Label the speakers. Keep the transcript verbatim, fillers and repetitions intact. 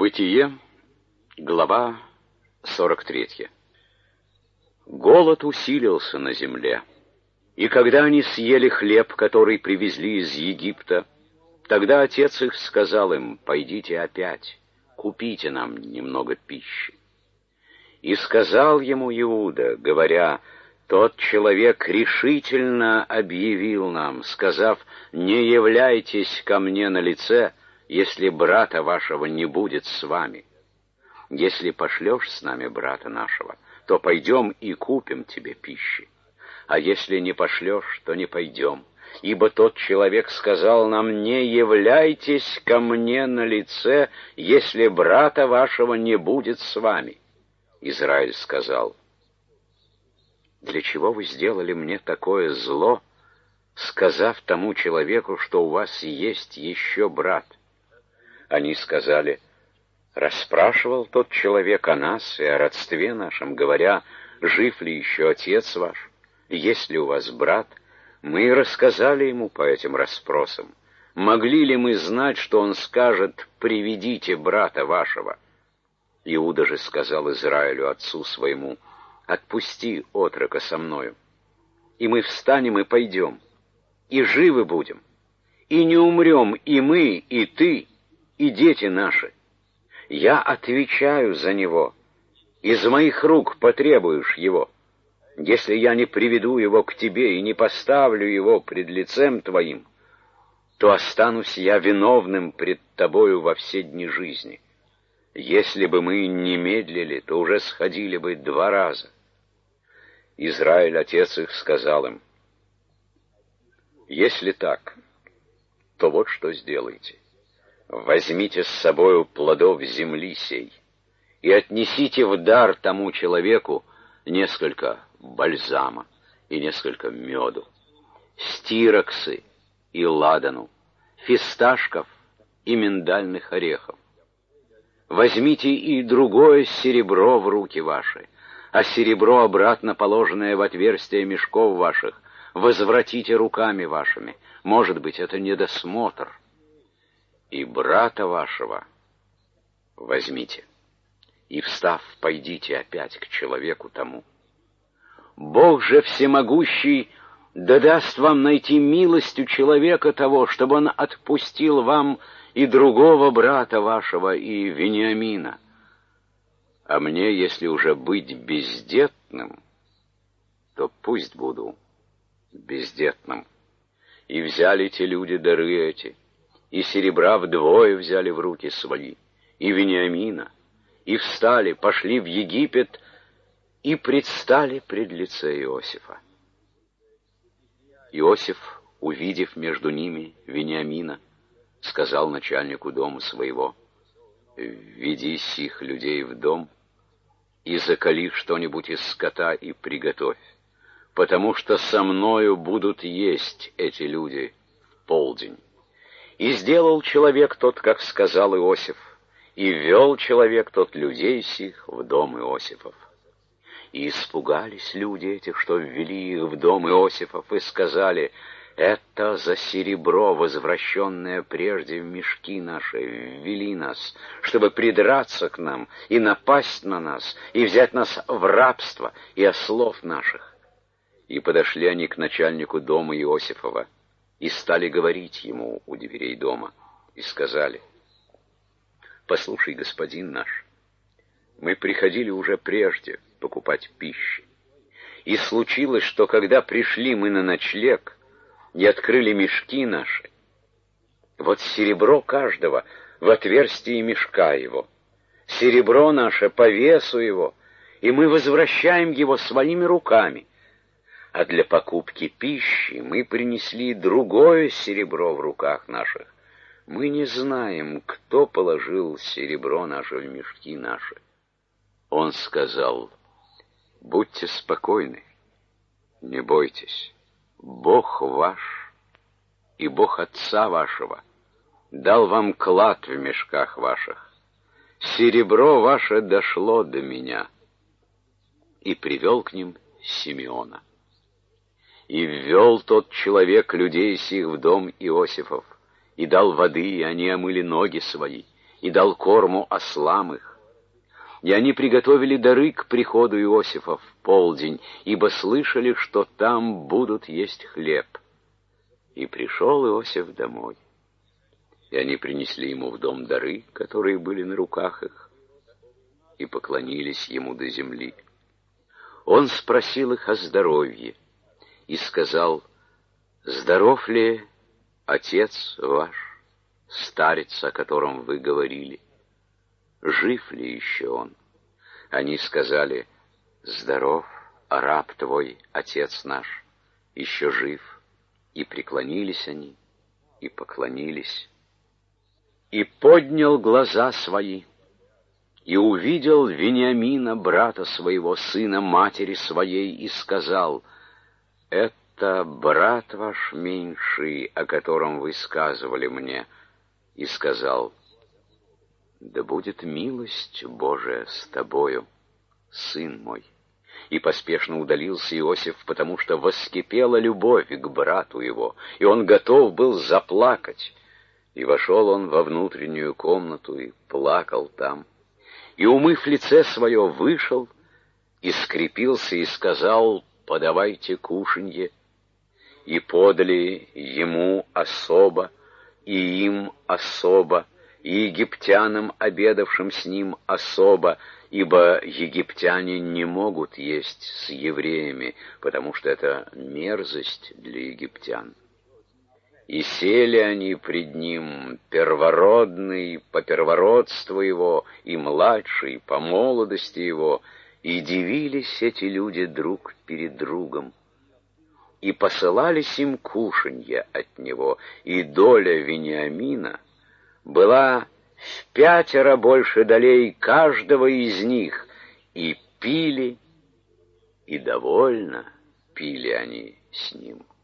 Speaker 1: Бытие, глава сорок третья. Голод усилился на земле, и когда они съели хлеб, который привезли из Египта, тогда отец их сказал им: «Пойдите опять, купите нам немного пищи». И сказал ему Иуда, говоря: «Тот человек решительно объявил нам, сказав: не являйтесь ко мне на лице, если брата вашего не будет с вами. Если пошлешь с нами брата нашего, то пойдем и купим тебе пищи. А если не пошлешь, то не пойдем. Ибо тот человек сказал нам: не являйтесь ко мне на лице, если брата вашего не будет с вами». Израиль сказал: «Для чего вы сделали мне такое зло, сказав тому человеку, что у вас есть еще брат?» Они сказали: «Расспрашивал тот человек о нас и о родстве нашем, говоря: жив ли еще отец ваш, есть ли у вас брат? Мы и рассказали ему по этим расспросам. Могли ли мы знать, что он скажет: приведите брата вашего?» Иуда же сказал Израилю, отцу своему: «Отпусти отрока со мною, и мы встанем и пойдем, и живы будем, и не умрем и мы, и ты, и дети наши. Я отвечаю за него, из моих рук потребуешь его. Если я не приведу его к тебе и не поставлю его пред лицем твоим, то останусь я виновным пред тобою во все дни жизни. Если бы мы не медлили, то уже сходили бы два раза». Израиль, отец их, сказал им: «Если так, то вот что сделайте. Возьмите с собою плодов земли сей и отнесите в дар тому человеку несколько бальзама и несколько меду, стироксы и ладану, фисташков и миндальных орехов. Возьмите и другое серебро в руки ваши, а серебро, обратно положенное в отверстие мешков ваших, возвратите руками вашими. Может быть, это недосмотр. И брата вашего возьмите, и, встав, пойдите опять к человеку тому. Бог же всемогущий да даст вам найти милость у человека того, чтобы он отпустил вам и другого брата вашего, и Вениамина. А мне, если уже быть бездетным, то пусть буду бездетным». И взяли те люди дары эти, и серебра вдвое взяли в руки свои, и Вениамина, и встали, пошли в Египет, и предстали пред лице Иосифа. Иосиф, увидев между ними Вениамина, сказал начальнику дома своего: «Введи сих людей в дом и заколи что-нибудь из скота и приготовь, потому что со мною будут есть эти люди в полдень». И сделал человек тот, как сказал Иосиф, и ввел человек тот людей сих в дом Иосифов. И испугались люди эти, что ввели их в дом Иосифов, и сказали: «Это за серебро, возвращенное прежде в мешки наши, ввели нас, чтобы придраться к нам и напасть на нас, и взять нас в рабство и ослов наших». И подошли они к начальнику дома Иосифова, и стали говорить ему у дверей дома, и сказали: «Послушай, господин наш, мы приходили уже прежде покупать пищи, и случилось, что когда пришли мы на ночлег и открыли мешки наши, вот серебро каждого в отверстии мешка его, серебро наше по весу его, и мы возвращаем его своими руками. А для покупки пищи мы принесли другое серебро в руках наших. Мы не знаем, кто положил серебро наше в мешки наши». Он сказал: «Будьте спокойны, не бойтесь. Бог ваш и Бог отца вашего дал вам клад в мешках ваших. Серебро ваше дошло до меня». И привел к ним Симеона. И ввел тот человек людей сих в дом Иосифов, и дал воды, и они омыли ноги свои, и дал корму ослам их. И они приготовили дары к приходу Иосифа в полдень, ибо слышали, что там будут есть хлеб. И пришел Иосиф домой. И они принесли ему в дом дары, которые были на руках их, и поклонились ему до земли. Он спросил их о здоровье и сказал: «Здоров ли отец ваш, старец, о котором вы говорили? Жив ли еще он?» Они сказали: «Здоров, а раб твой, отец наш, еще жив». И преклонились они, и поклонились. И поднял глаза свои, и увидел Вениамина, брата своего, сына матери своей, и сказал: «Это брат ваш меньший, о котором вы сказывали мне». И сказал: «Да будет милость Божия с тобою, сын мой». И поспешно удалился Иосиф, потому что воскипела любовь к брату его, и он готов был заплакать. И вошел он во внутреннюю комнату и плакал там. И, умыв лице свое, вышел, и скрепился, и сказал: «Подавайте кушанье». И подали ему особо, и им особо, и египтянам, обедавшим с ним, особо, ибо египтяне не могут есть с евреями, потому что это мерзость для египтян. И сели они пред ним, первородный по первородству его, и младший по молодости его, и дивились эти люди друг перед другом. И посылались им кушанья от него, и доля Вениамина была в пятеро больше долей каждого из них, и пили, и довольно пили они с ним.